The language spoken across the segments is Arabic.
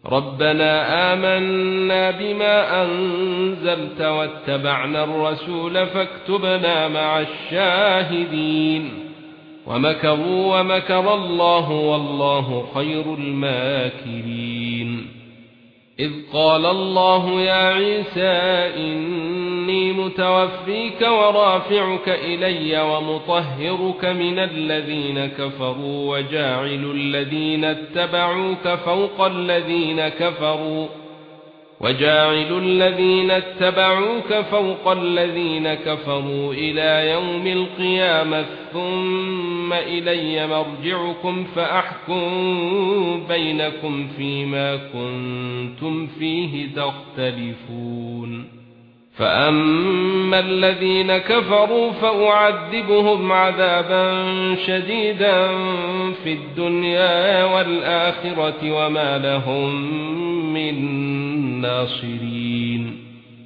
ربنا آمنا بما أنزلت واتبعنا الرسول فاكتبنا مع الشاهدين ومكروا ومكر الله والله خير الماكرين إذ قال الله يا عيسى إني متوفيك ورافعك إلي ومطهرك من الذين كفروا وجاعل الذين اتبعوك فوق الذين كفروا إلى يوم القيامة ثم إلي مرجعكم فأحكم بينكم فيما كنتم فيه تختلفون فأما الذين كفروا فأعذبهم عذابا شديدا في الدنيا والآخرة وما لهم من ناصرين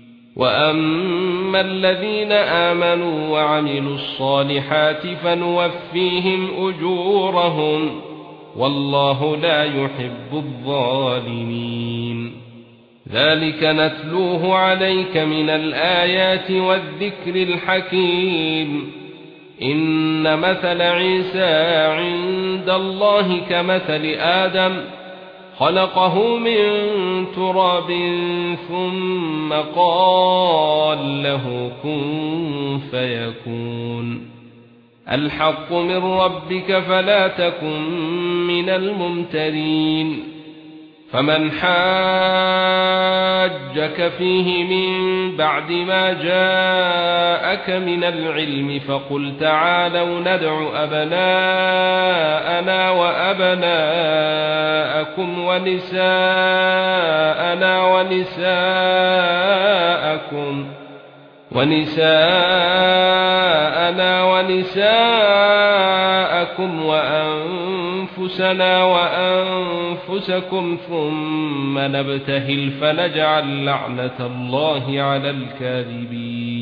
وأما الذين آمنوا وعملوا الصالحات فنوفيهم أجورهم والله لا يحب الظالمين ذلك نتلوه عليك من الآيات والذكر الحكيم إن مثل عيسى عند الله كمثل آدم خلقه من تراب ثم قال له كن فيكون الحق من ربك فلا تكن من الممترين فمن حاجك فيه من بعد ما جاءك من العلم فقل تعالوا ندع أبناءنا وأبناءكم ونساءنا ونساءكم وأنفسنا وأنفسكم ثم نبتهل فنجعل لعنة الله على الكاذبين